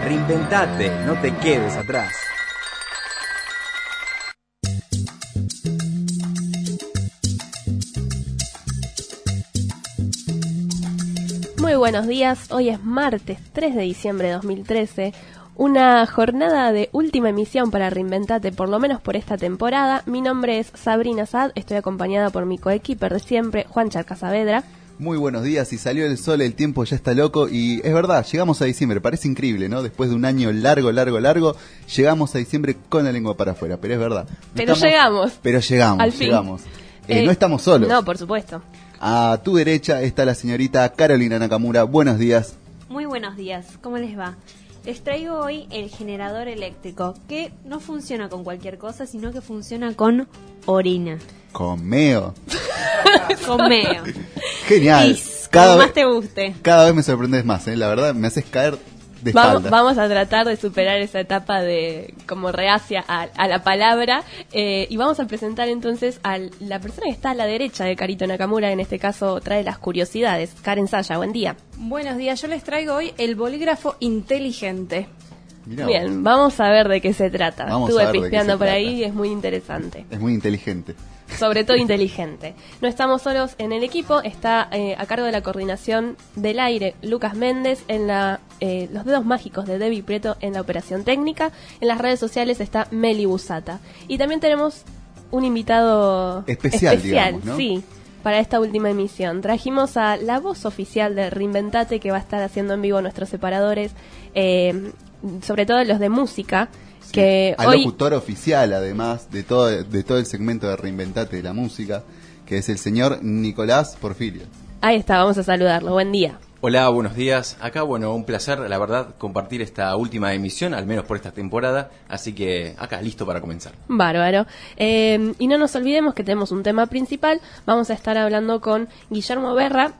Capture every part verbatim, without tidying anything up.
Reinventate, no te quedes atrás. Muy buenos días, hoy es martes tres de diciembre de dos mil trece, una jornada de última emisión para Reinventate, por lo menos por esta temporada. Mi nombre es Sabrina Saad, estoy acompañada por mi coequiper de siempre, Juan Charca Saavedra. Muy buenos días, y salió el sol, el tiempo ya está loco, y es verdad, llegamos a diciembre, parece increíble, ¿no? Después de un año largo, largo, largo, llegamos a diciembre con la lengua para afuera, pero es verdad. Pero estamos, llegamos. Pero llegamos, al fin. llegamos. Eh, Eh, no estamos solos. No, por supuesto. A tu derecha está la señorita Carolina Nakamura, buenos días. Muy buenos días, ¿cómo les va? Les traigo hoy el generador eléctrico, que no funciona con cualquier cosa, sino que funciona con orina. Con meo. Con meo. Genial. Pis, cada como vez, más te guste. Cada vez me sorprendes más, ¿eh? La verdad, me haces caer de Vamos, espalda. vamos a tratar de superar esa etapa de como reacia a, a la palabra, eh, y vamos a presentar entonces a la persona que está a la derecha de Carito Nakamura, en este caso trae las curiosidades. Karen Saya, buen día. Buenos días, yo les traigo hoy el bolígrafo inteligente. Mirá Bien, vos. vamos a ver de qué se trata. Vamos Estuve a ver de qué pispeando se por trata. ahí y es muy interesante. Es muy inteligente. Sobre todo inteligente. No estamos solos en el equipo, está eh, a cargo de la coordinación del aire Lucas Méndez, en la eh, los dedos mágicos de Debbie Prieto en la operación técnica. En las redes sociales está Meli Busata. Y también tenemos un invitado Especial, digamos, ¿no? Sí, para esta última emisión. Trajimos a la voz oficial de Reinventate, que va a estar haciendo en vivo nuestros separadores, eh, sobre todo los de música. Sí. Que Al hoy locutor oficial, además, de todo, de todo el segmento de Reinventate de la música, que es el señor Nicolás Porfirio. Ahí está, vamos a saludarlo. Buen día. Hola, buenos días. Acá, bueno, un placer, la verdad, compartir esta última emisión, al menos por esta temporada. Así que acá, listo para comenzar. Bárbaro. Eh, y no nos olvidemos que tenemos un tema principal. Vamos a estar hablando con Guillermo Berra.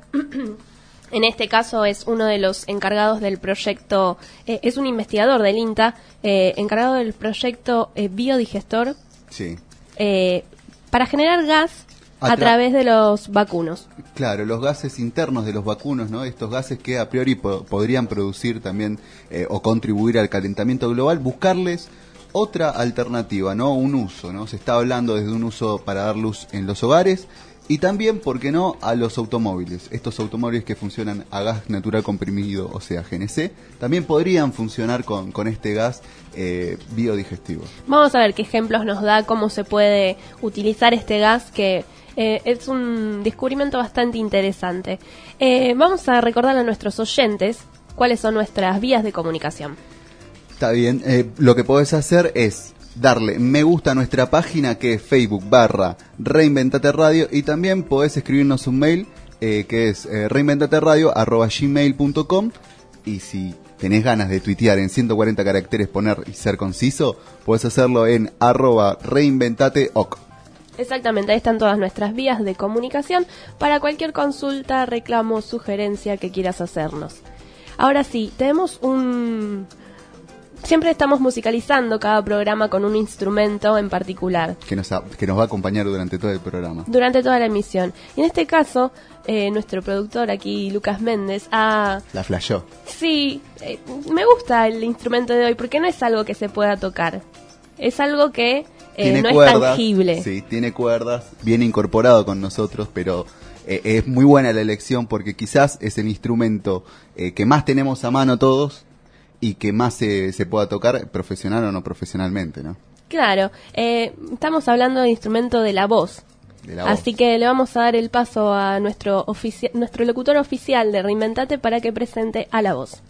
En este caso es uno de los encargados del proyecto, eh, es un investigador del INTA, eh, encargado del proyecto eh, biodigestor Sí. eh, para generar gas a, A tra- través de los vacunos. Claro, los gases internos de los vacunos, ¿no? Estos gases que a priori po- podrían producir también eh, o contribuir al calentamiento global, buscarles otra alternativa, ¿no? Un uso, ¿no? Se está hablando desde un uso para dar luz en los hogares y también, ¿por qué no?, a los automóviles. Estos automóviles que funcionan a gas natural comprimido, o sea, G N C, también podrían funcionar con, con este gas eh, biodigestivo. Vamos a ver qué ejemplos nos da, cómo se puede utilizar este gas, que eh, es un descubrimiento bastante interesante. Eh, vamos a recordar a nuestros oyentes cuáles son nuestras vías de comunicación. Está bien, eh, lo que podés hacer es darle me gusta a nuestra página, que es Facebook barra Reinventate Radio, y también podés escribirnos un mail eh, que es eh, reinventateradio arroba gmail punto com, y si tenés ganas de tuitear en ciento cuarenta caracteres, poner y ser conciso, podés hacerlo en arroba reinventateoc. Exactamente, ahí están todas nuestras vías de comunicación para cualquier consulta, reclamo, sugerencia que quieras hacernos. Ahora sí, tenemos un... Siempre estamos musicalizando cada programa con un instrumento en particular Que nos, a- que nos va a acompañar durante todo el programa. durante toda la emisión. Y en este caso, eh, nuestro productor aquí, Lucas Méndez, ha... La flashó. Sí, eh, me gusta el instrumento de hoy porque no es algo que se pueda tocar. Es algo que eh, Tiene no cuerdas, es tangible. Sí, tiene cuerdas, viene incorporado con nosotros, pero eh, es muy buena la elección porque quizás es el instrumento eh, que más tenemos a mano todos y que más se, se pueda tocar, profesional o no profesionalmente, ¿no? Claro, eh, estamos hablando del instrumento de la voz. De la voz. Así que le vamos a dar el paso a nuestro ofici- nuestro locutor oficial de Reinventate para que presente a la voz.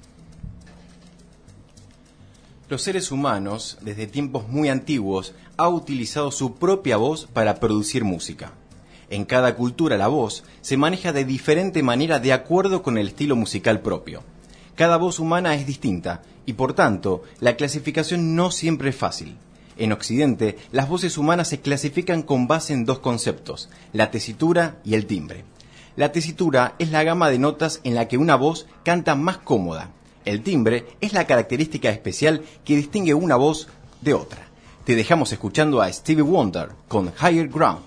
Los seres humanos, desde tiempos muy antiguos, han utilizado su propia voz para producir música. En cada cultura la voz se maneja de diferente manera de acuerdo con el estilo musical propio. Cada voz humana es distinta y, por tanto, la clasificación no siempre es fácil. En Occidente, las voces humanas se clasifican con base en dos conceptos, la tesitura y el timbre. La tesitura es la gama de notas en la que una voz canta más cómoda. El timbre es la característica especial que distingue una voz de otra. Te dejamos escuchando a Stevie Wonder con Higher Ground.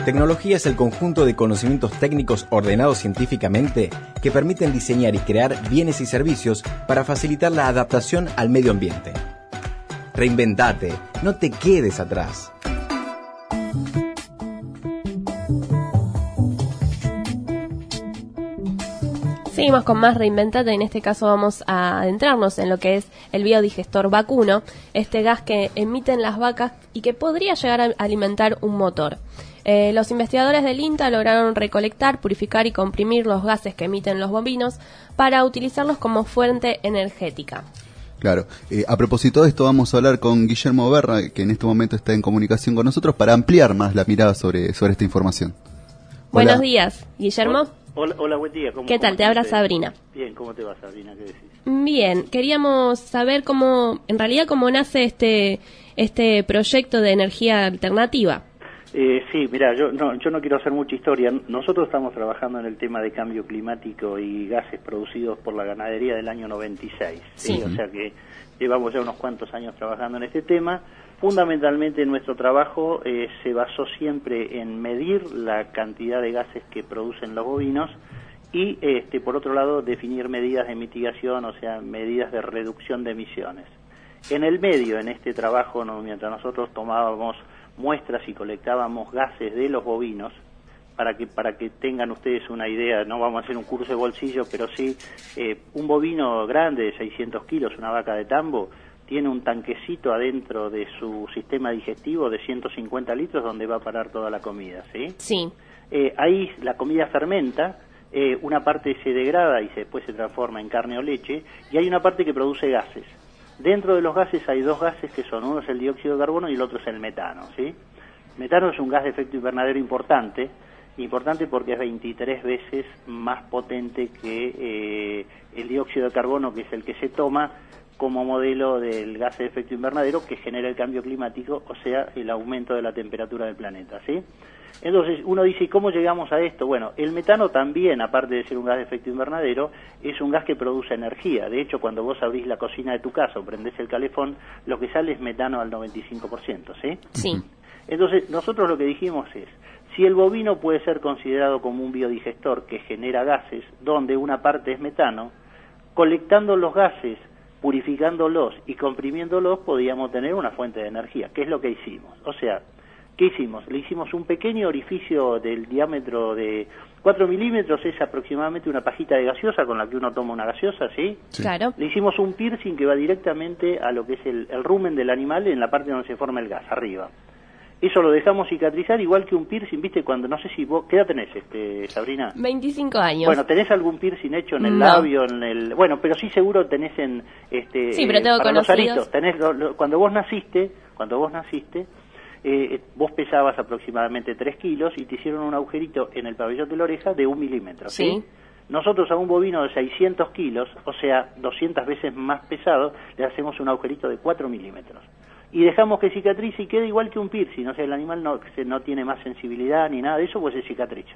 Tecnología es el conjunto de conocimientos técnicos ordenados científicamente que permiten diseñar y crear bienes y servicios para facilitar la adaptación al medio ambiente. Reinventate, no te quedes atrás. Seguimos con más Reinventate, en este caso vamos a adentrarnos en lo que es el biodigestor vacuno, este gas que emiten las vacas y que podría llegar a alimentar un motor. Eh, los investigadores del INTA lograron recolectar, purificar y comprimir los gases que emiten los bovinos para utilizarlos como fuente energética. Claro, eh, a propósito de esto vamos a hablar con Guillermo Berra, que en este momento está en comunicación con nosotros, para ampliar más la mirada sobre, sobre esta información. Buenos Hola. días, Guillermo. Hola, hola, buen día. ¿Cómo, ¿Qué tal? cómo Te habla estás? Sabrina. Bien, ¿cómo te va, Sabrina? ¿Qué decís? Bien, queríamos saber cómo, en realidad, cómo nace este este proyecto de energía alternativa. Eh, sí, mira, yo no, yo no quiero hacer mucha historia. Nosotros estamos trabajando en el tema de cambio climático y gases producidos por la ganadería del año noventa y seis. ¿sí? Sí. O sea que llevamos ya unos cuantos años trabajando en este tema. Fundamentalmente nuestro trabajo eh, se basó siempre en medir la cantidad de gases que producen los bovinos y, este, por otro lado, definir medidas de mitigación, o sea, medidas de reducción de emisiones. En el medio, en este trabajo, ¿no? mientras nosotros tomábamos muestras y colectábamos gases de los bovinos, para que para que tengan ustedes una idea, no vamos a hacer un curso de bolsillo, pero sí, eh, un bovino grande de seiscientos kilos, una vaca de tambo, tiene un tanquecito adentro de su sistema digestivo de ciento cincuenta litros donde va a parar toda la comida, ¿sí? Sí. Eh, ahí la comida fermenta, eh, una parte se degrada y se, después se transforma en carne o leche, y hay una parte que produce gases. Dentro de los gases hay dos gases que son, uno es el dióxido de carbono y el otro es el metano, ¿sí? Metano es un gas de efecto invernadero importante, importante porque es veintitrés veces más potente que eh, el dióxido de carbono, que es el que se toma como modelo del gas de efecto invernadero que genera el cambio climático, o sea, el aumento de la temperatura del planeta, ¿sí? Entonces, uno dice, ¿y cómo llegamos a esto? Bueno, el metano también, aparte de ser un gas de efecto invernadero, es un gas que produce energía. De hecho, cuando vos abrís la cocina de tu casa o prendés el calefón, lo que sale es metano al noventa y cinco por ciento, ¿sí? Sí. Entonces, nosotros lo que dijimos es, si el bovino puede ser considerado como un biodigestor que genera gases, donde una parte es metano, colectando los gases, purificándolos y comprimiéndolos, podíamos tener una fuente de energía, que es lo que hicimos. O sea, ¿qué hicimos? Le hicimos un pequeño orificio del diámetro de cuatro milímetros, es aproximadamente una pajita de gaseosa con la que uno toma una gaseosa, ¿sí? Sí. Claro. Le hicimos un piercing que va directamente a lo que es el, el rumen del animal en la parte donde se forma el gas, arriba. Eso lo dejamos cicatrizar igual que un piercing, ¿viste? Cuando, no sé si vos, ¿qué edad tenés, este, Sabrina? veinticinco años. Bueno, ¿tenés algún piercing hecho en el No. labio, en el, bueno, pero sí seguro tenés en, este, Sí, pero tengo para los conocidos. aritos, tenés, lo- lo- cuando vos naciste, cuando vos naciste, eh, vos pesabas aproximadamente tres kilos y te hicieron un agujerito en el pabellón de la oreja de un milímetro, ¿sí? Sí. Nosotros a un bovino de seiscientos kilos, o sea, doscientas veces más pesado, le hacemos un agujerito de cuatro milímetros. Y dejamos que cicatrice y quede igual que un piercing, o sea, el animal no, se- no tiene más sensibilidad ni nada de eso, pues se cicatriza.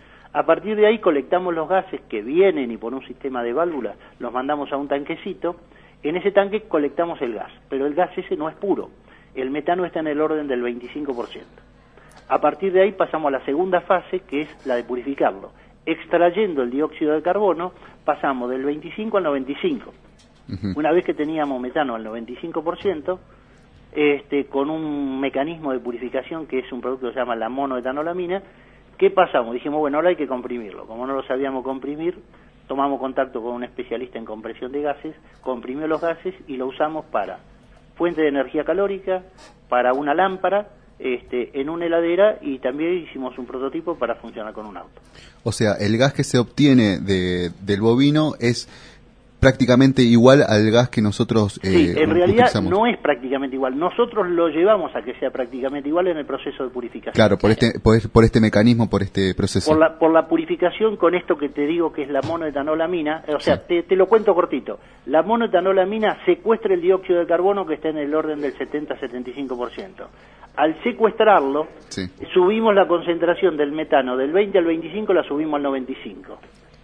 A partir de ahí colectamos los gases que vienen y por un sistema de válvulas los mandamos a un tanquecito. En ese tanque colectamos el gas, pero el gas ese no es puro. El metano está en el orden del veinticinco por ciento. A partir de ahí pasamos a la segunda fase, que es la de purificarlo. Extrayendo el dióxido de carbono, pasamos del veinticinco al noventa y cinco. Ujú. Una vez que teníamos metano al noventa y cinco por ciento, este, con un mecanismo de purificación que es un producto que se llama la monoetanolamina, ¿qué pasamos? Dijimos, bueno, ahora hay que comprimirlo. Como no lo sabíamos comprimir, tomamos contacto con un especialista en compresión de gases, comprimió los gases y lo usamos para fuente de energía calórica, para una lámpara, este, en una heladera, y también hicimos un prototipo para funcionar con un auto. O sea, el gas que se obtiene de, del bovino es prácticamente igual al gas que nosotros eh, Sí, en realidad utilizamos. no es prácticamente igual. Nosotros lo llevamos a que sea prácticamente igual en el proceso de purificación. Claro, por este, por, por este mecanismo, por este proceso. Por la, por la purificación con esto que te digo que es la monoetanolamina, o sea, Sí. te, te lo cuento cortito. La monoetanolamina secuestra el dióxido de carbono que está en el orden del setenta a setenta y cinco por ciento. Al secuestrarlo, Sí. subimos la concentración del metano del veinte al veinticinco, la subimos al noventa y cinco.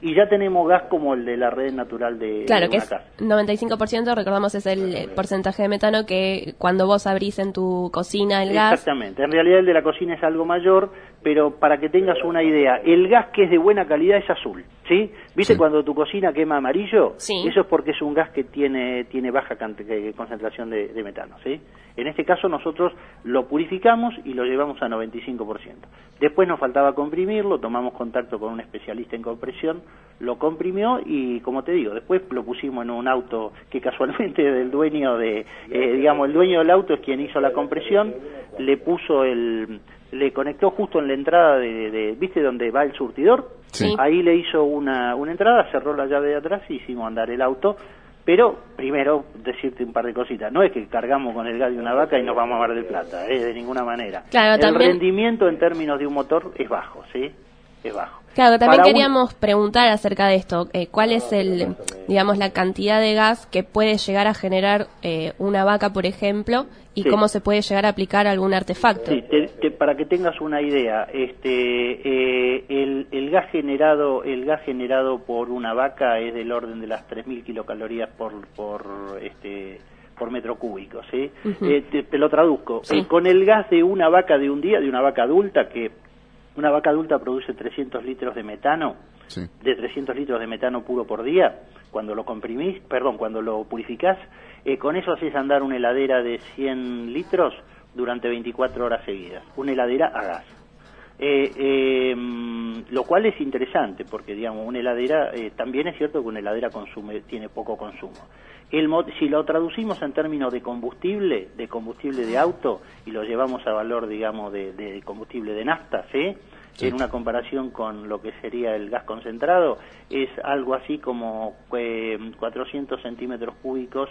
y ya tenemos gas como el de la red natural de, claro, de que una es casa. noventa y cinco por ciento, recordamos, es el porcentaje de metano que cuando vos abrís en tu cocina el gas... Exactamente, en realidad el de la cocina es algo mayor, pero para que tengas una idea, el gas que es de buena calidad es azul, ¿sí? ¿Viste Sí. cuando tu cocina quema amarillo? Sí. Eso es porque es un gas que tiene tiene baja cante- que- concentración de, de metano, ¿sí? En este caso nosotros lo purificamos y lo llevamos a noventa y cinco por ciento. Después nos faltaba comprimirlo, tomamos contacto con un especialista en compresión, lo comprimió y, como te digo, después lo pusimos en un auto que casualmente del dueño de, eh, digamos, el dueño del auto es quien hizo la compresión, le puso el... le conectó justo en la entrada de, de ¿viste donde va el surtidor? Sí. Ahí le hizo una, una entrada, cerró la llave de atrás y hicimos andar el auto. Pero, primero, decirte un par de cositas. No es que cargamos con el gas de una vaca y nos vamos a Mar del Plata, ¿eh? De ninguna manera. Claro, el también- rendimiento en términos de un motor es bajo, ¿sí? Es bajo. Claro, también Para un- queríamos preguntar acerca de esto. Eh, ¿Cuál es el, digamos, la cantidad de gas que puede llegar a generar eh, una vaca, por ejemplo, y Sí. cómo se puede llegar a aplicar algún artefacto? Sí, te- te- para que tengas una idea, este, eh, el, el gas generado, el gas generado por una vaca es del orden de las tres mil kilocalorías por, por, este, por metro cúbico, ¿sí? Ujú. Eh, te, te lo traduzco. Sí. Eh, con el gas de una vaca de un día, de una vaca adulta, que una vaca adulta produce trescientos litros de metano, Sí. de trescientos litros de metano puro por día, cuando lo comprimís, perdón, cuando lo purificás, eh, con eso haces andar una heladera de cien litros durante veinticuatro horas seguidas, una heladera a gas. Eh, eh, lo cual es interesante, porque digamos, una heladera, eh, también es cierto que una heladera consume, tiene poco consumo. El mo- si lo traducimos en términos de combustible, de combustible de auto, y lo llevamos a valor, digamos, de, de combustible de nafta, ¿sí? Sí. En una comparación con lo que sería el gas concentrado, es algo así como eh, cuatrocientos centímetros cúbicos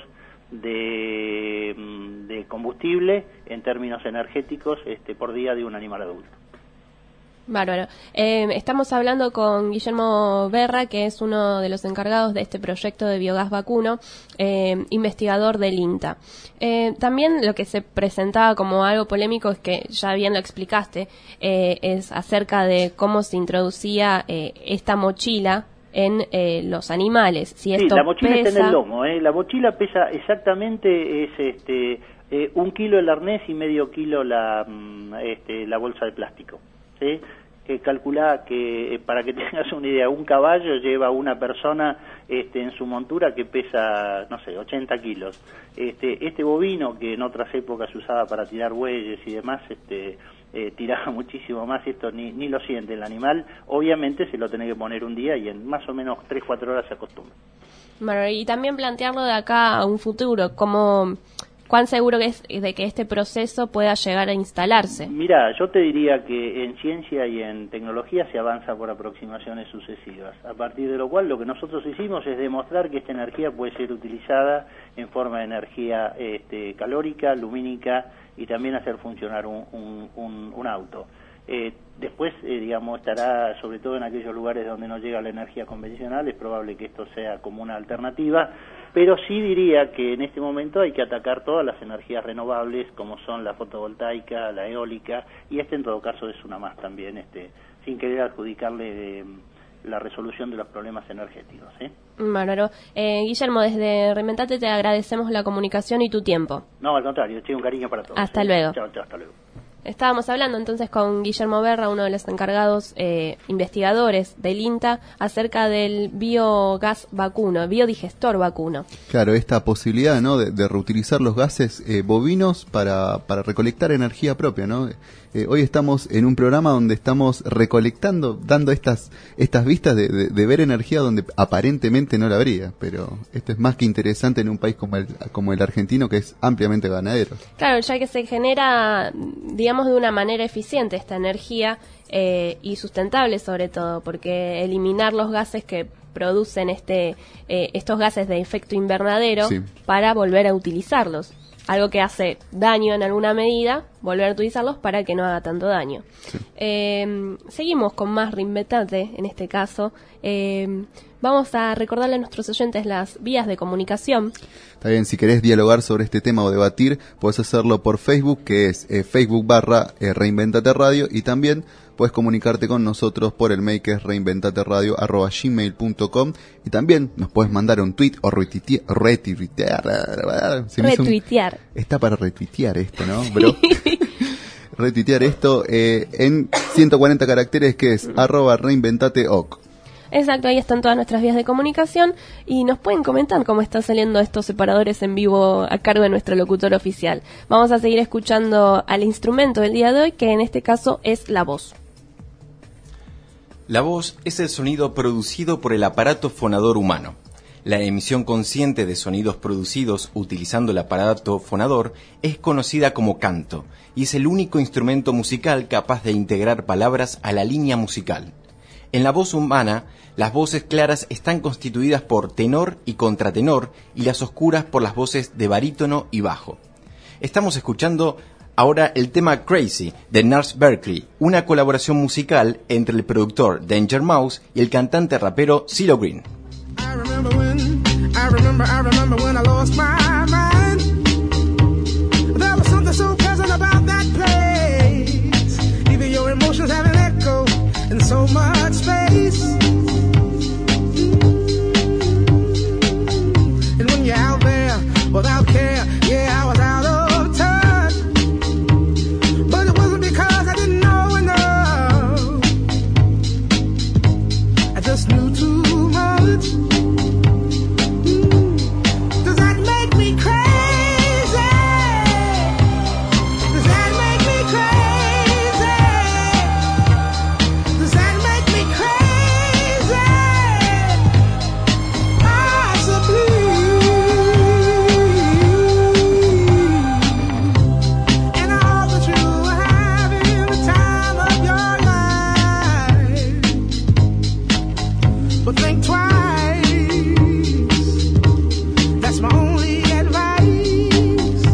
de, mm, de combustible en términos energéticos este, por día de un animal adulto. Bárbaro. Eh, estamos hablando con Guillermo Berra, que es uno de los encargados de este proyecto de biogás vacuno, eh, investigador del INTA. Eh, también lo que se presentaba como algo polémico es que, ya bien lo explicaste, eh, es acerca de cómo se introducía eh, esta mochila en eh, los animales. Si Sí, esto la mochila pesa... está en el lomo, ¿eh? La mochila pesa exactamente, es este eh, un kilo el arnés y medio kilo la, mm, este, la bolsa de plástico, ¿sí? Que calcula que, eh, para que tengas una idea, un caballo lleva una persona este, en su montura que pesa, no sé, ochenta kilos. Este, este bovino, que en otras épocas se usaba para tirar bueyes y demás, este, eh, tiraba muchísimo más, esto ni, ni lo siente el animal. Obviamente se lo tiene que poner un día y en más o menos tres cuatro horas se acostumbra. Bueno, y también plantearlo de acá a un futuro, como cuán seguro es de que este proceso pueda llegar a instalarse. Mira, yo te diría que en ciencia y en tecnología se avanza por aproximaciones sucesivas, a partir de lo cual lo que nosotros hicimos es demostrar que esta energía puede ser utilizada en forma de energía este, calórica, lumínica y también hacer funcionar un, un, un, un auto. Eh, después, eh, digamos, estará sobre todo en aquellos lugares donde no llega la energía convencional, es probable que esto sea como una alternativa, pero sí diría que en este momento hay que atacar todas las energías renovables, como son la fotovoltaica, la eólica, y este en todo caso es una más también, este, sin querer adjudicarle eh, la resolución de los problemas energéticos, ¿eh? Bárbaro. Eh, Guillermo, desde Reinventate te agradecemos la comunicación y tu tiempo. No, al contrario, che, un cariño para todos. Hasta ¿eh? luego. Chao, chao, hasta luego. Estábamos hablando entonces con Guillermo Berra, uno de los encargados eh, investigadores del INTA, acerca del biogás vacuno, biodigestor vacuno. Claro, esta posibilidad, ¿no?, de, de reutilizar los gases eh, bovinos para, para recolectar energía propia, ¿no? Eh, hoy estamos en un programa donde estamos recolectando, dando estas estas vistas de, de, de ver energía donde aparentemente no la habría, pero esto es más que interesante en un país como el, como el argentino, que es ampliamente ganadero. Claro, ya que se genera, digamos, de una manera eficiente esta energía eh, y sustentable sobre todo, porque eliminar los gases que producen este eh, estos gases de efecto invernadero Sí. para volver a utilizarlos. Algo que hace daño en alguna medida, volver a utilizarlos para que no haga tanto daño. Sí. Eh, seguimos con más Reinventate, en este caso. Eh, Vamos a recordarle a nuestros oyentes las vías de comunicación. Está bien, si querés dialogar sobre este tema o debatir, podés hacerlo por Facebook, que es eh, Facebook barra eh, Reinventate Radio, y también puedes comunicarte con nosotros por el mail que es reinventateradio arroba gmail punto com, y también nos puedes mandar un tweet o retuitear. Retuitear. Retuitear. Un, está para retuitear esto, ¿no? Bro. Retuitear esto eh, en ciento cuarenta caracteres, que es arroba reinventateoc. Exacto, ahí están todas nuestras vías de comunicación y nos pueden comentar cómo están saliendo estos separadores en vivo a cargo de nuestro locutor oficial. Vamos a seguir escuchando al instrumento del día de hoy, que en este caso es la voz. La voz es el sonido producido por el aparato fonador humano. La emisión consciente de sonidos producidos utilizando el aparato fonador es conocida como canto y es el único instrumento musical capaz de integrar palabras a la línea musical. En la voz humana, las voces claras están constituidas por tenor y contratenor y las oscuras por las voces de barítono y bajo. Estamos escuchando ahora el tema Crazy de Gnarls Berkeley, una colaboración musical entre el productor Danger Mouse y el cantante rapero CeeLo Green. I remember when, I remember, I remember when I lost my mind. There was something so pleasant about that place. Even your emotions have an echo in so much space. And when you're out there without care, yeah, I was out of touch. But it wasn't because I didn't know enough. I just knew too much. Does that make me crazy? Does that make me crazy? Does that make me crazy? Possibly. And I hope that you are having the time of your life. But think twice. That's my only advice.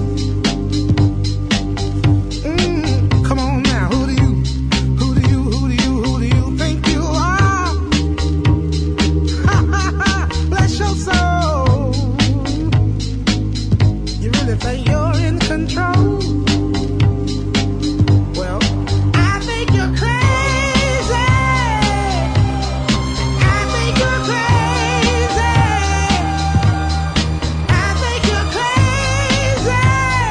Mm, come on now, who do you, who do you, who do you, who do you think you are? Ha ha ha, bless your soul. You really think you're in control? Well, I think you're crazy. I think you're crazy. I think you're crazy,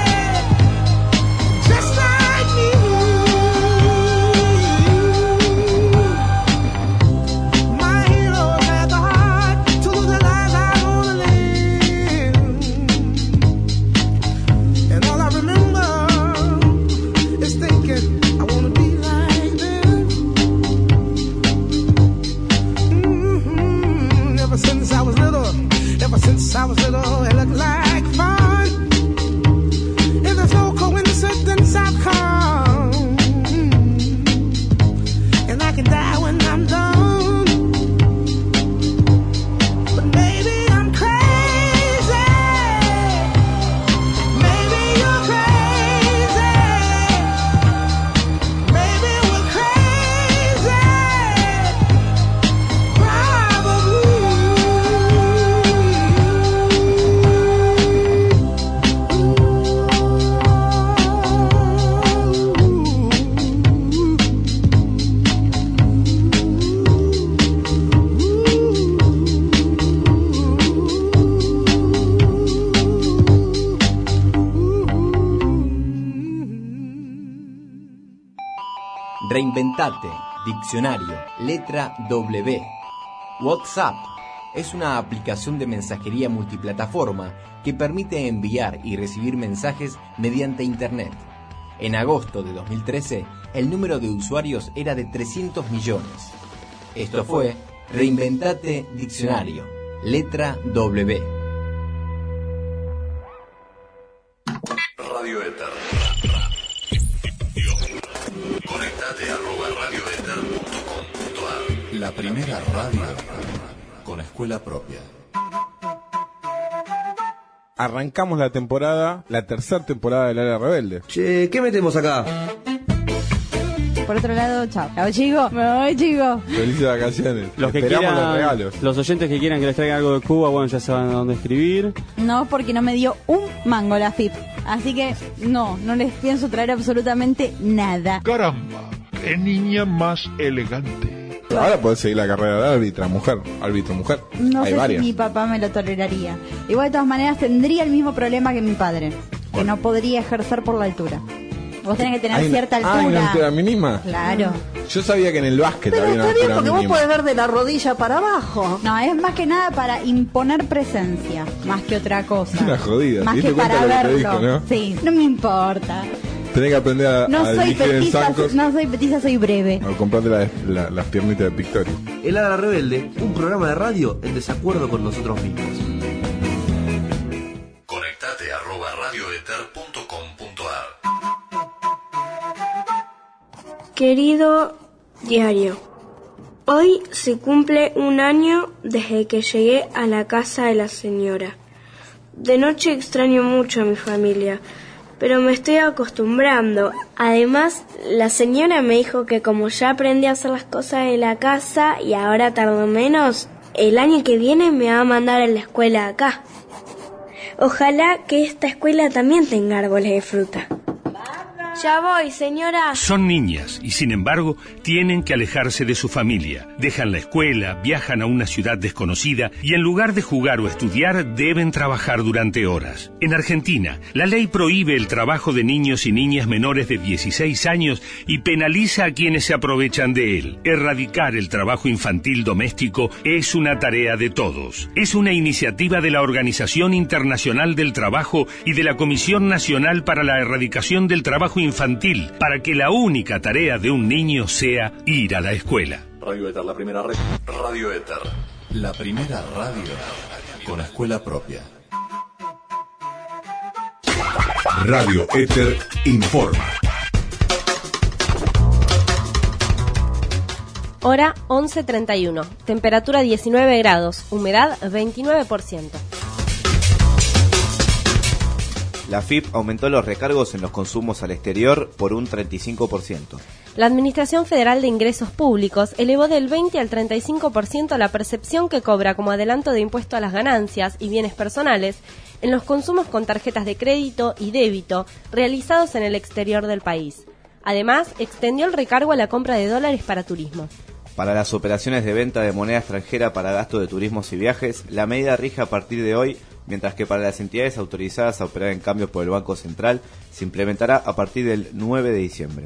just like me. My heroes had the heart to lose the lives I wanna live, and all I remember is thinking I wanna be like them. Mm-hmm. Ever since I was little, ever since I was little, it looked like fun. If there's no coincidence, I've come, and I can die when I'm done. But maybe I'm crazy. Maybe you're crazy. Maybe we're crazy. Reinventate, diccionario, letra W. WhatsApp es una aplicación de mensajería multiplataforma que permite enviar y recibir mensajes mediante Internet. En agosto de dos mil trece, el número de usuarios era de trescientos millones. Esto fue Reinventate Diccionario, letra W. Radio Éter. Conectate arroba radioéter punto com punto a r. La primera radio con escuela propia. Arrancamos la temporada, la tercera temporada del Área Rebelde. Che, ¿qué metemos acá? por otro lado, chao. Chao, chicos. Me voy, chicos. Felices vacaciones. Los que Esperamos quieran, los regalos. los oyentes que quieran que les traiga algo de Cuba, bueno, ya saben a dónde escribir. No, porque no me dio un mango la F I P. Así que no, no les pienso traer absolutamente nada. Caramba, qué niña más elegante. Ahora podés seguir la carrera de árbitra, mujer, árbitro mujer. No Hay sé varias. si mi papá me lo toleraría. Igual de todas maneras tendría el mismo problema que mi padre, que no podría ejercer por la altura. Vos tenés que tener Hay- cierta ah, altura. ¿hay una altura mínima? Claro. Yo sabía que en el básquet Pero había una está bien, altura porque vos mínima. podés ver de la rodilla para abajo. No, es más que nada para imponer presencia, más que otra cosa. Una jodida, Más ¿te que diste para cuenta lo que te verlo. dijo, no? Sí, no me importa. Tenés que aprender a, No a soy dirigir en petiza, zancos no soy petiza, soy breve. o comprarte la- la- las piernitas de Pictorio. El Ala Rebelde, un programa de radio en desacuerdo con nosotros mismos. Conectate arroba radioether punto com punto ar. Querido diario, hoy se cumple un año desde que llegué a la casa de la señora. De noche extraño mucho a mi familia, pero me estoy acostumbrando. Además, la señora me dijo que como ya aprendí a hacer las cosas de la casa y ahora tardo menos, el año que viene me va a mandar a la escuela acá. Ojalá que esta escuela también tenga árboles de fruta. Ya voy, señora. Son niñas y, sin embargo, tienen que alejarse de su familia. Dejan la escuela, viajan a una ciudad desconocida y, en lugar de jugar o estudiar, deben trabajar durante horas. En Argentina, la ley prohíbe el trabajo de niños y niñas menores de dieciséis años y penaliza a quienes se aprovechan de él. Erradicar el trabajo infantil doméstico es una tarea de todos. Es una iniciativa de la Organización Internacional del Trabajo y de la Comisión Nacional para la Erradicación del Trabajo Infantil, para que la única tarea de un niño sea ir a la escuela. Radio Ether, la primera red. Radio Ether, la primera radio con escuela propia. Radio Ether informa. Hora once treinta y uno. Temperatura diecinueve grados. Humedad veintinueve por ciento. La F I P aumentó los recargos en los consumos al exterior por un treinta y cinco por ciento. La Administración Federal de Ingresos Públicos elevó del veinte al treinta y cinco por ciento la percepción que cobra como adelanto de impuesto a las ganancias y bienes personales en los consumos con tarjetas de crédito y débito realizados en el exterior del país. Además, extendió el recargo a la compra de dólares para turismo. Para las operaciones de venta de moneda extranjera para gasto de turismos y viajes, la medida rige a partir de hoy, mientras que para las entidades autorizadas a operar en cambios por el Banco Central se implementará a partir del nueve de diciembre.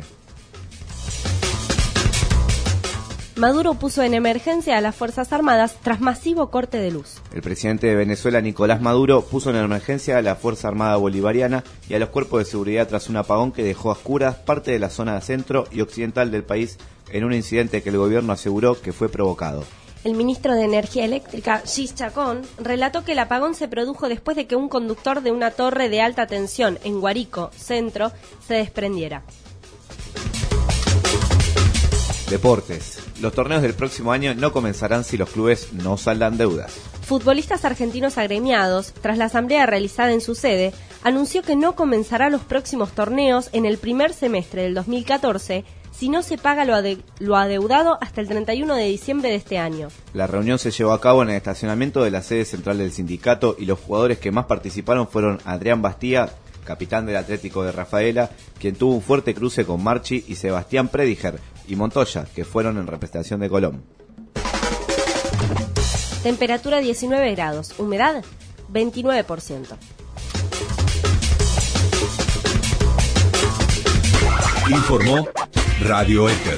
Maduro puso en emergencia a las Fuerzas Armadas tras masivo corte de luz. El presidente de Venezuela, Nicolás Maduro, puso en emergencia a la Fuerza Armada Bolivariana y a los cuerpos de seguridad tras un apagón que dejó a oscuras parte de la zona centro y occidental del país en un incidente que el gobierno aseguró que fue provocado. El ministro de Energía Eléctrica, Gis Chacón, relató que el apagón se produjo después de que un conductor de una torre de alta tensión en Guarico, centro, se desprendiera. Deportes. Los torneos del próximo año no comenzarán si los clubes no saldan deudas. Futbolistas argentinos agremiados, tras la asamblea realizada en su sede, anunció que no comenzará los próximos torneos en el primer semestre del dos mil catorce si no se paga lo, ade- lo adeudado hasta el treinta y uno de diciembre de este año. La reunión se llevó a cabo en el estacionamiento de la sede central del sindicato y los jugadores que más participaron fueron Adrián Bastía, capitán del Atlético de Rafaela, quien tuvo un fuerte cruce con Marchi, y Sebastián Prediger y Montoya, que fueron en representación de Colón. Temperatura diecinueve grados, humedad veintinueve por ciento. Informó Radio Ether.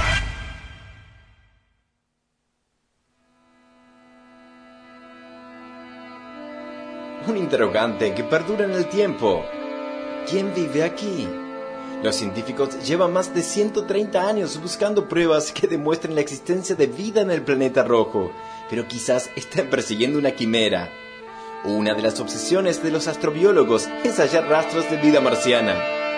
Un interrogante que perdura en el tiempo. ¿Quién vive aquí? Los científicos llevan más de ciento treinta años buscando pruebas que demuestren la existencia de vida en el planeta rojo, pero quizás estén persiguiendo una quimera. Una de las obsesiones de los astrobiólogos es hallar rastros de vida marciana.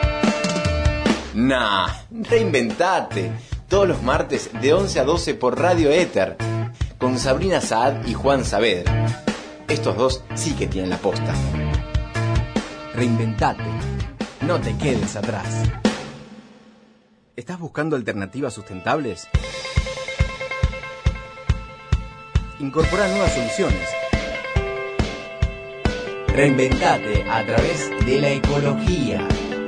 Nah, reinventate. Todos los martes de once a doce por Radio Ether, con Sabrina Saad y Juan Saavedra. Estos dos sí que tienen la posta. Reinventate. No te quedes atrás. ¿Estás buscando alternativas sustentables? Incorpora nuevas soluciones. Reinventate a través de la ecología.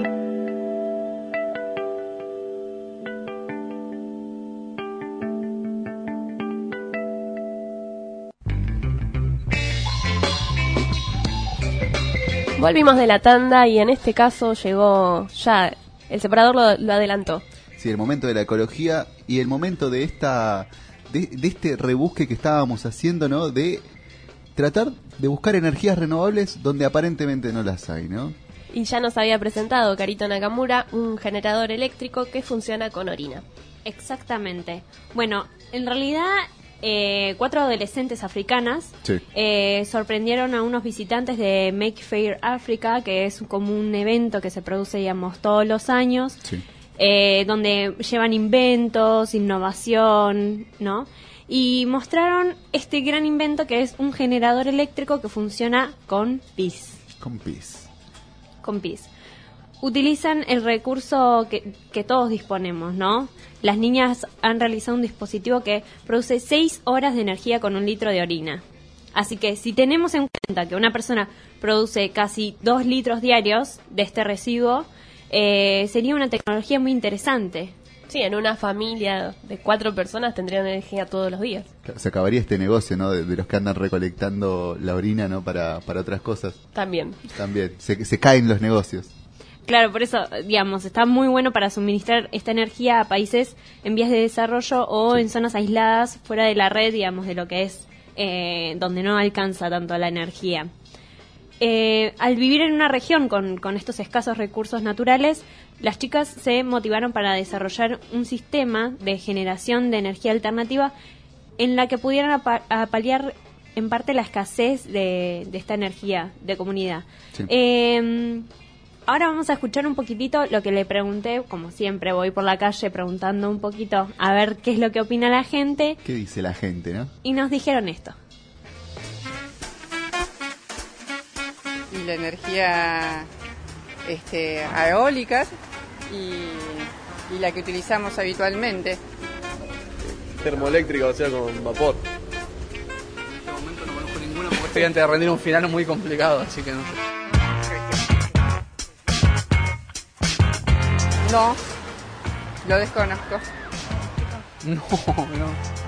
Volvimos de la tanda y en este caso llegó ya, el separador lo, lo adelantó. Sí, el momento de la ecología y el momento de esta de, de este rebusque que estábamos haciendo, ¿no? De tratar de buscar energías renovables donde aparentemente no las hay, ¿no? Y ya nos había presentado Carito Nakamura un generador eléctrico que funciona con orina. Exactamente. Bueno, en realidad eh, cuatro adolescentes africanas sí. eh, sorprendieron a unos visitantes de Make Fair Africa, que es como un evento que se produce, digamos, todos los años, sí. eh, donde llevan inventos, innovación, ¿no? Y mostraron este gran invento que es un generador eléctrico que funciona con pis. Con pis. Con pis. Utilizan el recurso que, que todos disponemos, ¿no? Las niñas han realizado un dispositivo que produce seis horas de energía con un litro de orina. Así que si tenemos en cuenta que una persona produce casi dos litros diarios de este residuo, eh, sería una tecnología muy interesante. Sí, en una familia de cuatro personas tendrían energía todos los días. Se acabaría este negocio, ¿no? De, de los que andan recolectando la orina, ¿no? Para, para otras cosas. También. También. Se, se caen los negocios. Claro, por eso, digamos, está muy bueno para suministrar esta energía a países en vías de desarrollo o sí. en zonas aisladas fuera de la red, digamos, de lo que es eh, donde no alcanza tanto la energía. Eh, al vivir en una región con, con estos escasos recursos naturales, las chicas se motivaron para desarrollar un sistema de generación de energía alternativa en la que pudieran apa- paliar en parte la escasez de, de esta energía de comunidad. Sí. Eh, ahora vamos a escuchar un poquitito lo que le pregunté, como siempre voy por la calle preguntando un poquito a ver qué es lo que opina la gente. ¿Qué dice la gente, no? Y nos dijeron esto. Y la energía este, eólica y, y la que utilizamos habitualmente. Termoeléctrica, o sea, con vapor. En este momento no conozco ninguna porque estoy antes de rendir un final muy complicado, así que no sé. No, lo desconozco. No, no.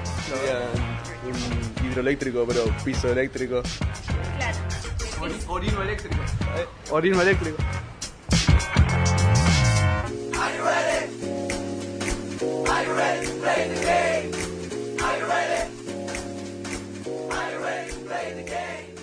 Un hidroeléctrico, pero piso eléctrico. Claro. Or- orino eléctrico. Eh, orino eléctrico. Are you ready? Are you ready to play the game? Are you ready? Are you ready to play the game?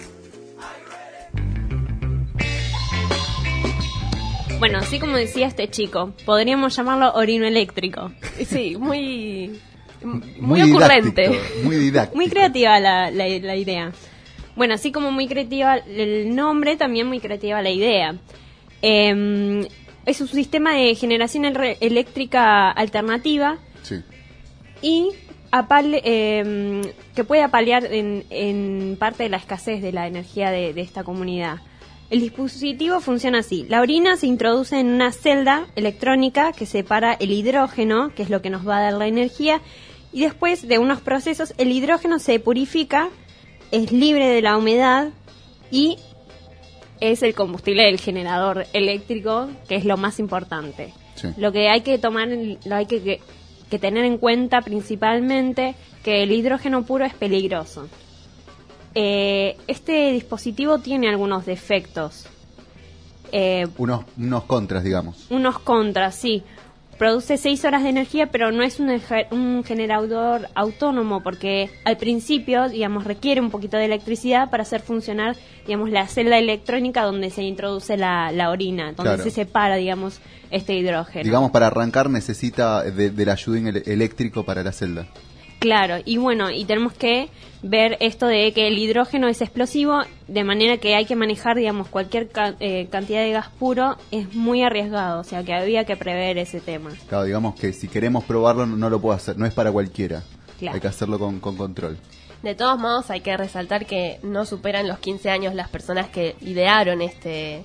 Bueno, así como decía este chico, podríamos llamarlo orino eléctrico. Sí, muy muy, muy ocurrente. Didáctico, muy didáctico. Muy creativa la, la, la idea. Bueno, así como muy creativa el nombre, también muy creativa la idea. Eh, es un sistema de generación el- eléctrica alternativa Sí. y apal- eh, que puede paliar en, en parte de la escasez de la energía de, de esta comunidad. El dispositivo funciona así. La orina se introduce en una celda electrónica que separa el hidrógeno, que es lo que nos va a dar la energía, y después de unos procesos el hidrógeno se purifica, es libre de la humedad y es el combustible del generador eléctrico, que es lo más importante. Sí. Lo que hay que tomar, lo hay que, que, que tener en cuenta principalmente que el hidrógeno puro es peligroso. Eh, este dispositivo tiene algunos defectos. Eh, Unos, unos contras, digamos. unos contras, sí. Produce seis horas de energía, pero no es un, eje- un generador autónomo porque al principio, digamos, requiere un poquito de electricidad para hacer funcionar, digamos, la celda electrónica donde se introduce la, la orina, donde Claro. se separa, digamos, este hidrógeno. Digamos, para arrancar necesita de, del ayudín ele- eléctrico para la celda. Claro, y bueno, y tenemos que ver esto de que el hidrógeno es explosivo, de manera que hay que manejar, digamos, cualquier ca- eh, cantidad de gas puro, es muy arriesgado, o sea que había que prever ese tema. Claro, digamos que si queremos probarlo no, no lo puedo hacer, no es para cualquiera. Claro. Hay que hacerlo con, con control. De todos modos, hay que resaltar que no superan los quince años las personas que idearon este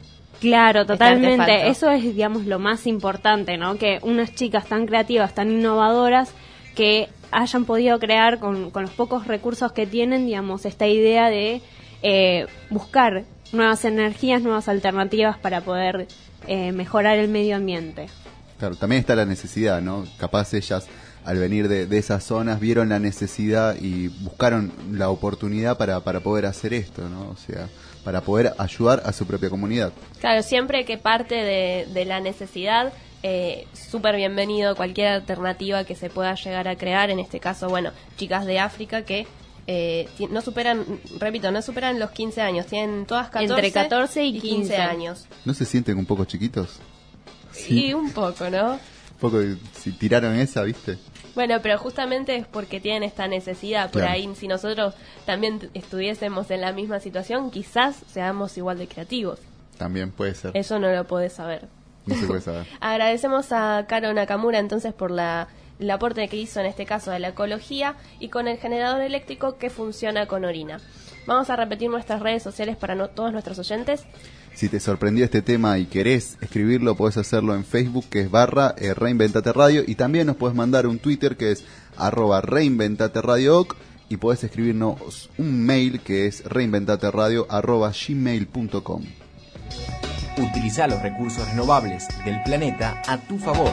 Claro, este totalmente. artefacto. Eso es, digamos, lo más importante, ¿no? Que unas chicas tan creativas, tan innovadoras, que hayan podido crear con, con los pocos recursos que tienen, digamos, esta idea de eh, buscar nuevas energías, nuevas alternativas para poder eh, mejorar el medio ambiente. Claro, también está la necesidad, ¿no? Capaz ellas, al venir de, de esas zonas, vieron la necesidad y buscaron la oportunidad para, para poder hacer esto, ¿no? O sea, para poder ayudar a su propia comunidad. Claro, siempre que parte de, de la necesidad, eh, súper bienvenido cualquier alternativa que se pueda llegar a crear. En este caso, bueno, chicas de África que eh, ti- no superan, repito, no superan los quince años, tienen todas catorce, Entre catorce y quince años. ¿No se sienten un poco chiquitos? Y un poco, ¿no? Un poco, si tiraron esa, ¿viste? Bueno, pero justamente es porque tienen esta necesidad. Por Claro. ahí, si nosotros también t- estuviésemos en la misma situación, quizás seamos igual de creativos. También puede ser. Eso no lo podés saber. No se puede saber. Agradecemos a Karo Nakamura entonces por la, el aporte que hizo en este caso de la ecología y con el generador eléctrico que funciona con orina. Vamos a repetir nuestras redes sociales para no, todos nuestros oyentes. Si te sorprendió este tema y querés escribirlo, podés hacerlo en Facebook, que es barra eh, Reinventate Radio, y también nos podés mandar un Twitter, que es arroba Reinventate Radio Oc, y podés escribirnos un mail, que es reinventateradio arroba gmail punto com. Utiliza los recursos renovables del planeta a tu favor.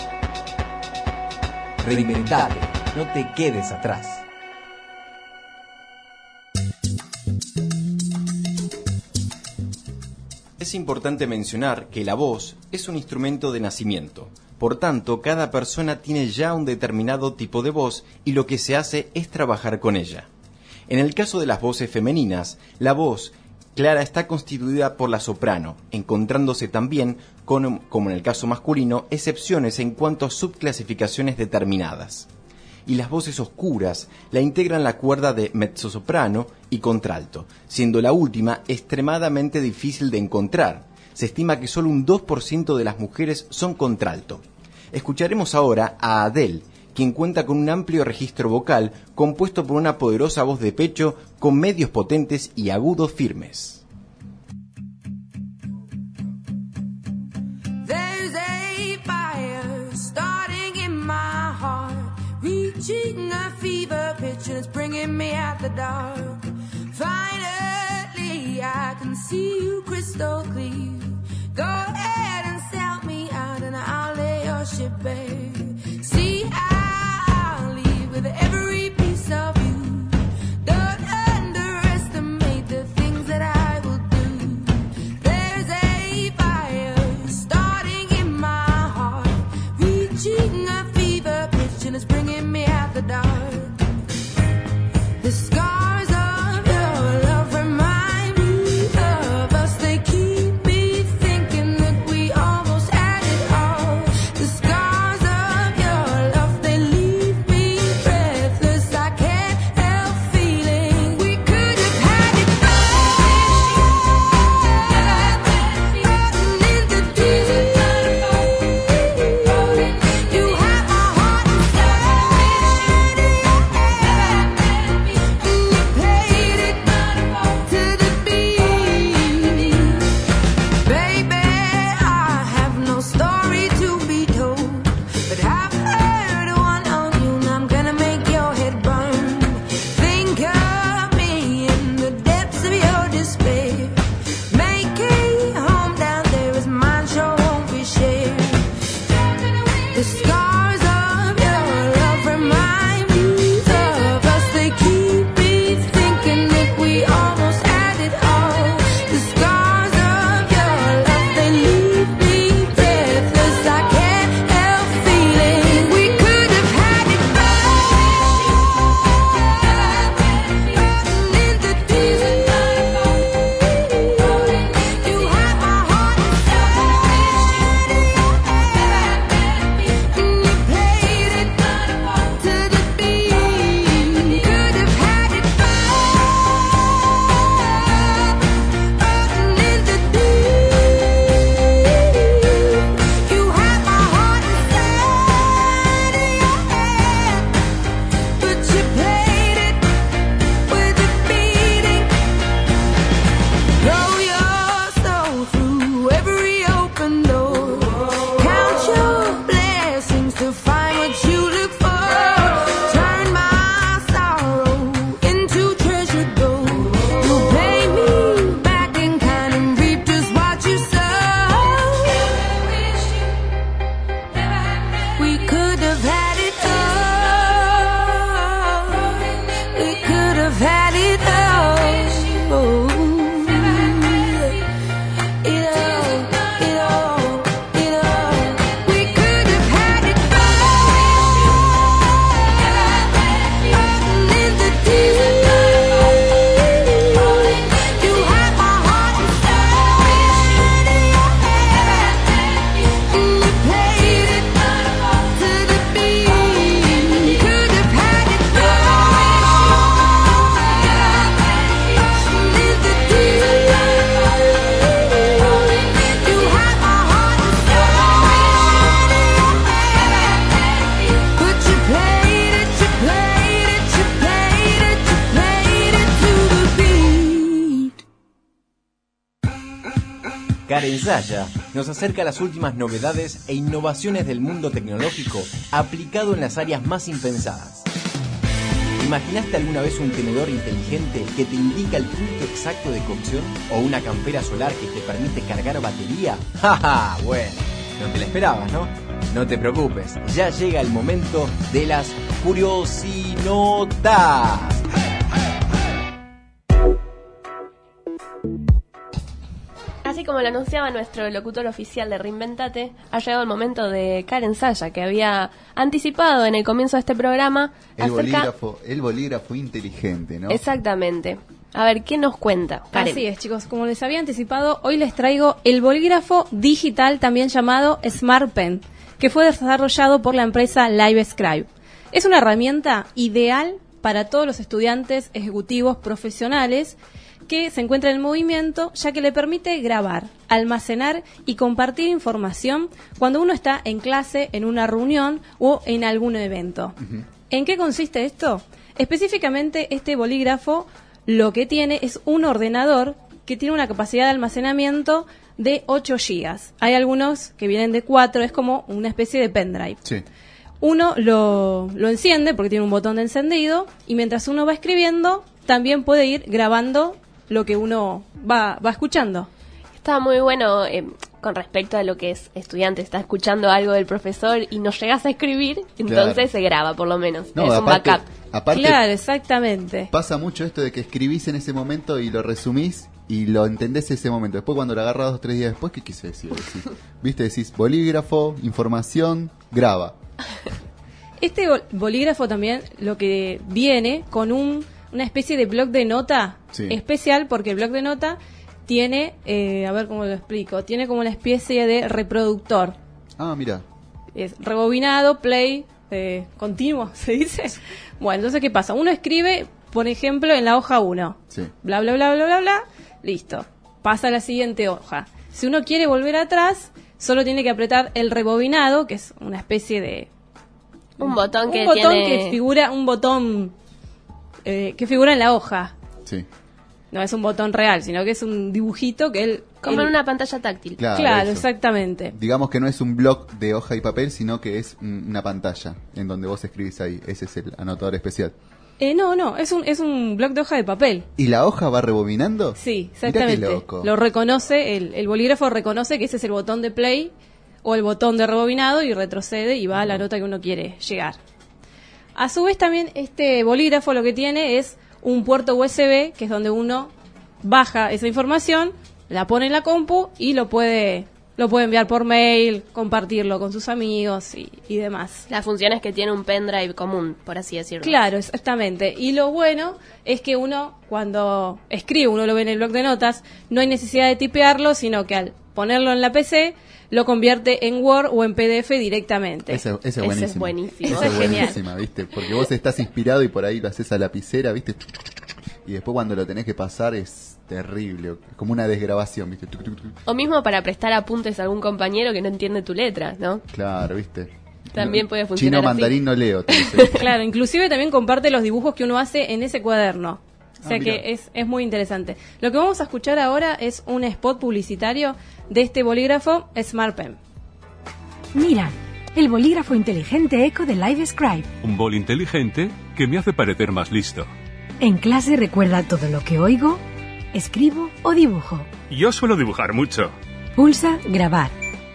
Reinventate, no te quedes atrás. Es importante mencionar que la voz es un instrumento de nacimiento. Por tanto, cada persona tiene ya un determinado tipo de voz y lo que se hace es trabajar con ella. En el caso de las voces femeninas, la voz clara está constituida por la soprano, encontrándose también, con, como en el caso masculino, excepciones en cuanto a subclasificaciones determinadas. Y las voces oscuras la integran la cuerda de mezzosoprano y contralto, siendo la última extremadamente difícil de encontrar. Se estima que solo un dos por ciento de las mujeres son contralto. Escucharemos ahora a Adele, quien cuenta con un amplio registro vocal compuesto por una poderosa voz de pecho con medios potentes y agudos firmes. There's a fire starting in my heart, reaching a fever pitch and it's bringing me out the dark. Finally, I can see you crystal clear. Go ahead and sell me out and I'll lay your ship bare. See, I'll leave with every piece of you. Don't underestimate the things that I will do. There's a fire starting in my heart, reaching a fever pitch and it's bringing me out the dark. The scars of your love remind me of us. They keep me thinking that we almost had it all. The scars of Karen Saya nos acerca a las últimas novedades e innovaciones del mundo tecnológico aplicado en las áreas más impensadas. ¿Imaginaste alguna vez un tenedor inteligente que te indica el punto exacto de cocción? ¿O una campera solar que te permite cargar batería? ¡Ja, bueno! No te la esperabas, ¿no? No te preocupes, ya llega el momento de las Curiosinotas. Así como lo anunciaba nuestro locutor oficial de Reinventate, ha llegado el momento de Karen Saya, que había anticipado en el comienzo de este programa El acerca... bolígrafo, el bolígrafo inteligente, ¿no? Exactamente. A ver, ¿qué nos cuenta, Karen? Así es, chicos, como les había anticipado, hoy les traigo el bolígrafo digital, también llamado Smart Pen, que fue desarrollado por la empresa LiveScribe. Es una herramienta ideal para todos los estudiantes, ejecutivos, profesionales, que se encuentra en movimiento, ya que le permite grabar, almacenar y compartir información cuando uno está en clase, en una reunión o en algún evento. Uh-huh. ¿En qué consiste esto? Específicamente, este bolígrafo lo que tiene es un ordenador que tiene una capacidad de almacenamiento de ocho gigas. Hay algunos que vienen de cuatro, es como una especie de pendrive. Sí. Uno lo, lo enciende porque tiene un botón de encendido y mientras uno va escribiendo, también puede ir grabando lo que uno va, va escuchando. Está muy bueno eh, con respecto a lo que es estudiante, está escuchando algo del profesor y no llegas a escribir, entonces claro. se graba por lo menos, no, es aparte, un backup. Aparte, claro, exactamente. Pasa mucho esto de que escribís en ese momento y lo resumís y lo entendés en ese momento. Después cuando lo agarras dos o tres días después, ¿qué quise decir? Decís, ¿viste? Decís bolígrafo, información, graba. Este bol- bolígrafo también lo que viene con un una especie de bloc de nota sí. especial, porque el bloc de nota tiene, eh, a ver cómo lo explico, tiene como una especie de reproductor. Ah, mira. Es rebobinado, play, eh, continuo, se dice. Bueno, entonces, ¿qué pasa? Uno escribe, por ejemplo, en la hoja uno. Sí. Bla, bla, bla, bla, bla, bla. Listo. Pasa a la siguiente hoja. Si uno quiere volver atrás, solo tiene que apretar el rebobinado, que es una especie de... Un botón que un botón tiene... que figura, un botón... Eh, que figura en la hoja. Sí. No es un botón real, sino que es un dibujito que él... Como él... en una pantalla táctil. Claro, claro eso. Exactamente. Digamos que no es un bloc de hoja y papel, sino que es una pantalla en donde vos escribís ahí. Ese es el anotador especial. Eh, no, no, es un es un bloc de hoja de papel. ¿Y la hoja va rebobinando? Sí, exactamente. Mirá qué loco. Lo reconoce, el, el bolígrafo reconoce que ese es el botón de play o el botón de rebobinado y retrocede y va a la nota que uno quiere llegar. A su vez también este bolígrafo lo que tiene es un puerto U S B, que es donde uno baja esa información, la pone en la compu y lo puede lo puede enviar por mail, compartirlo con sus amigos y, y demás. Las funciones que tiene un pendrive común, por así decirlo. Claro, exactamente. Y lo bueno es que uno, cuando escribe, uno lo ve en el bloc de notas, no hay necesidad de tipearlo, sino que al ponerlo en la P C, lo convierte en Word o en P D F directamente. Ese, ese es buenísimo. Ese es buenísimo. Ese es genial. buenísima, ¿viste? Porque vos estás inspirado y por ahí lo haces a lapicera, ¿viste? Y después cuando lo tenés que pasar es terrible, es como una desgrabación, ¿viste? O mismo para prestar apuntes a algún compañero que no entiende tu letra, ¿no? Claro, ¿viste? También puede funcionar Chino así. mandarín no leo. Te dice. Claro, inclusive también comparte los dibujos que uno hace en ese cuaderno. O sea Ah, que es, es muy interesante. Lo que vamos a escuchar ahora es un spot publicitario de este bolígrafo Smart Pen. Mira, el bolígrafo inteligente Eco de LiveScribe. Un bol inteligente que me hace parecer más listo. En clase recuerda todo lo que oigo, escribo o dibujo. Yo suelo dibujar mucho. Pulsa grabar.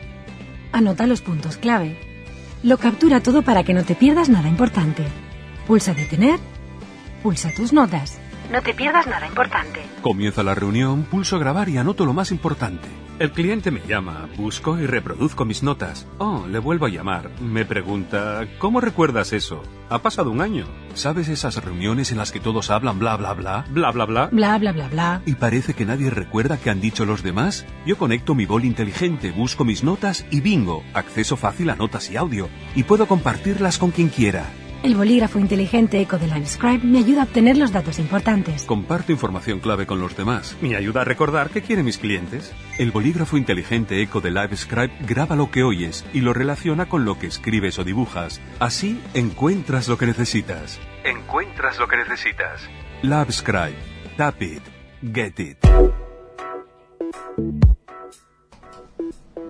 Anota los puntos clave. Lo captura todo para que no te pierdas nada importante. Pulsa detener. Pulsa tus notas. No te pierdas nada importante. Comienza la reunión, pulso grabar y anoto lo más importante. El cliente me llama, busco y reproduzco mis notas. Oh, le vuelvo a llamar. Me pregunta, ¿cómo recuerdas eso? Ha pasado un año. ¿Sabes esas reuniones en las que todos hablan bla bla bla? Bla bla bla. Bla bla bla bla. ¿Y parece que nadie recuerda qué han dicho los demás? Yo conecto mi bol inteligente, busco mis notas y bingo. Acceso fácil a notas y audio. Y puedo compartirlas con quien quiera. El bolígrafo inteligente Eco de LiveScribe me ayuda a obtener los datos importantes. Comparto información clave con los demás. Me ayuda a recordar qué quieren mis clientes. El bolígrafo inteligente Eco de LiveScribe graba lo que oyes y lo relaciona con lo que escribes o dibujas. Así encuentras lo que necesitas. Encuentras lo que necesitas. LiveScribe. Tap it. Get it.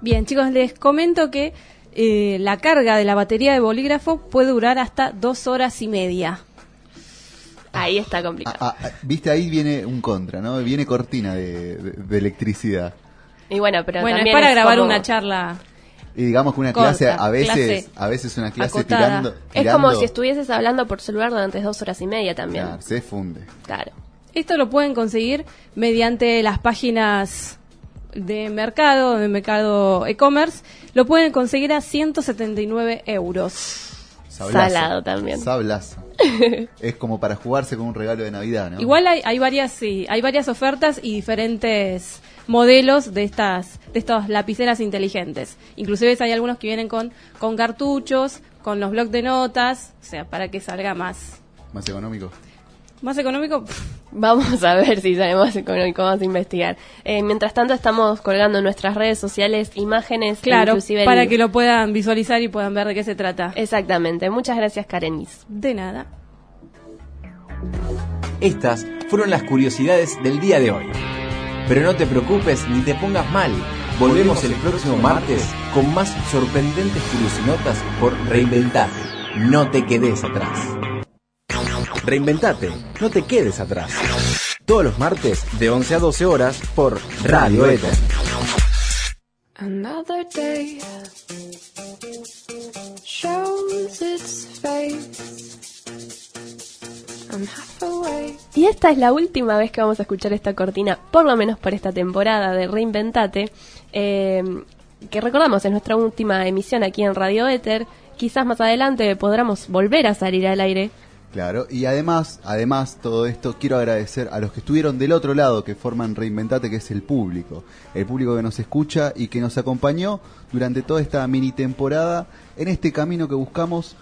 Bien, chicos, les comento que eh, la carga de la batería de bolígrafo puede durar hasta dos horas y media. Ahí está complicado. Ah, ah, Viste, ahí viene un contra, ¿no? Viene cortina de, de, de electricidad. Y bueno, pero bueno, también es para es grabar como... una charla. Y digamos que una corta, clase, a veces, clase a veces una clase acotada. tirando, Es tirando, como si estuvieses hablando por celular durante dos horas y media también. Claro, se funde. Claro. Esto lo pueden conseguir mediante las páginas de mercado, de mercado e-commerce. Lo pueden conseguir a ciento setenta y nueve euros. Sablazo. Salado también. Sablazo. Es como para jugarse con un regalo de Navidad, ¿no? Igual hay, hay varias, sí, hay varias ofertas y diferentes modelos de estas, de estas lapiceras inteligentes. Inclusive hay algunos que vienen con, con cartuchos, con los blocs de notas, o sea, para que salga más, Más económico. más económico. Vamos a ver si sale más económico, vamos a investigar. Eh, mientras tanto estamos colgando en nuestras redes sociales imágenes. Claro, inclusive el- para que lo puedan visualizar y puedan ver de qué se trata. Exactamente. Muchas gracias, Karenis. De nada. Estas fueron las curiosidades del día de hoy. Pero no te preocupes ni te pongas mal. Volvemos el próximo martes con más sorprendentes curiosinotas por Reinventate. No te quedes atrás. Reinventate, no te quedes atrás. Todos los martes de once a doce horas por Radio Éter. Another day shows its face. I'm half awake. Y esta es la última vez que vamos a escuchar esta cortina, por lo menos por esta temporada de Reinventate, eh, que recordamos es nuestra última emisión aquí en Radio Éter. Quizás más adelante podamos volver a salir al aire. Claro, y además, además, todo esto, quiero agradecer a los que estuvieron del otro lado, que forman Reinventate, que es el público. El público que nos escucha y que nos acompañó durante toda esta mini temporada en este camino que buscamos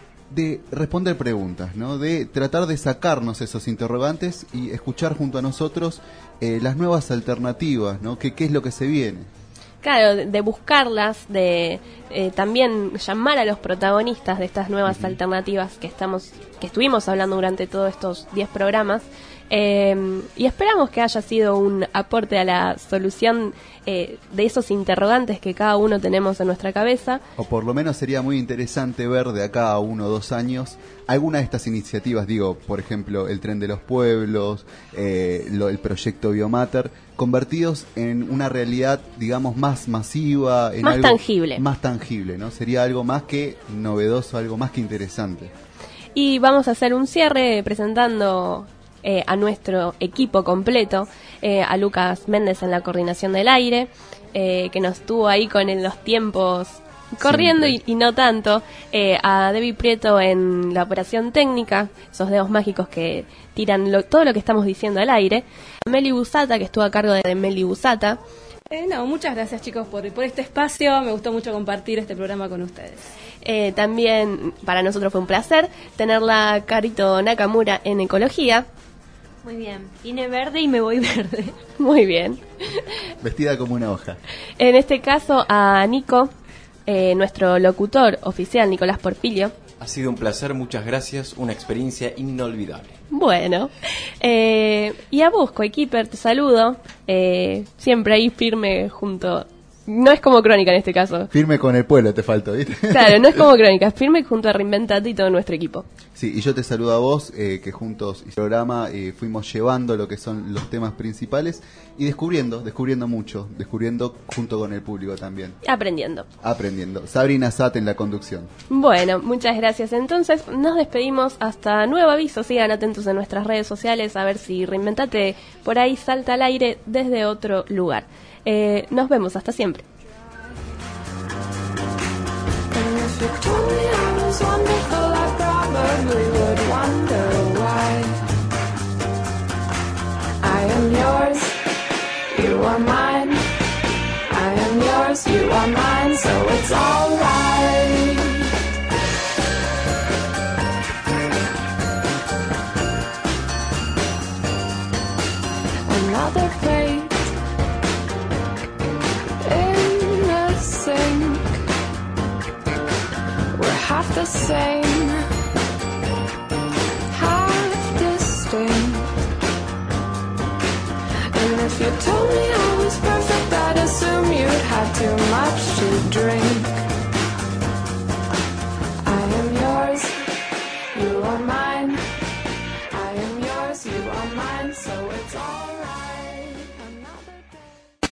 de responder preguntas, ¿no? De tratar de sacarnos esos interrogantes y escuchar junto a nosotros eh, las nuevas alternativas, ¿no? Que, ¿Qué es lo que se viene? Claro, de, de buscarlas, de eh, también llamar a los protagonistas de estas nuevas uh-huh. alternativas que estamos, que estuvimos hablando durante todos estos diez programas, eh, y esperamos que haya sido un aporte a la solución eh, de esos interrogantes que cada uno tenemos en nuestra cabeza. O por lo menos sería muy interesante ver de acá a uno o dos años alguna de estas iniciativas, digo, por ejemplo, el Tren de los Pueblos, eh, lo, el proyecto Biomater, convertidos en una realidad, digamos, más masiva, en más algo tangible. Más tangible, ¿no? Sería algo más que novedoso, algo más que interesante. Y vamos a hacer un cierre presentando eh, a nuestro equipo completo, eh, a Lucas Méndez en la coordinación del aire, eh, que nos tuvo ahí con en los tiempos corriendo y, y no tanto, eh, a Debbie Prieto en la operación técnica, esos dedos mágicos que tiran lo, todo lo que estamos diciendo al aire, a Meli Busata, que estuvo a cargo de, de Meli Busata. Eh, no, muchas gracias chicos por, por este espacio, me gustó mucho compartir este programa con ustedes. Eh, también para nosotros fue un placer tenerla Carito Nakamura en Ecología. Muy bien, vine verde y me voy verde. Muy bien. Vestida como una hoja. En este caso a Nico, eh, nuestro locutor oficial, Nicolás Porfilio. Ha sido un placer, muchas gracias, una experiencia inolvidable. Bueno, eh, y a vos, Coequiper, te saludo, eh, siempre ahí firme junto, no es como Crónica en este caso. Firme con el pueblo te faltó, ¿viste? Claro, no es como Crónica, firme junto a Reinventate y todo nuestro equipo. Sí, y yo te saludo a vos, eh, que juntos en el programa eh, fuimos llevando lo que son los temas principales y descubriendo, descubriendo mucho, descubriendo junto con el público también. Aprendiendo. Aprendiendo. Sabrina Sat en la conducción. Bueno, muchas gracias. Entonces, nos despedimos hasta nuevo aviso. Sigan atentos en nuestras redes sociales a ver si Reinventate por ahí salta al aire desde otro lugar. Eh, nos vemos, hasta siempre. Probably would wonder why. I am yours, you are mine. I am yours, you are mine, so it's alright. Another plate in the sink. We're half the same. And if you told me I was perfect, I'd assume you'd have got too much to drink.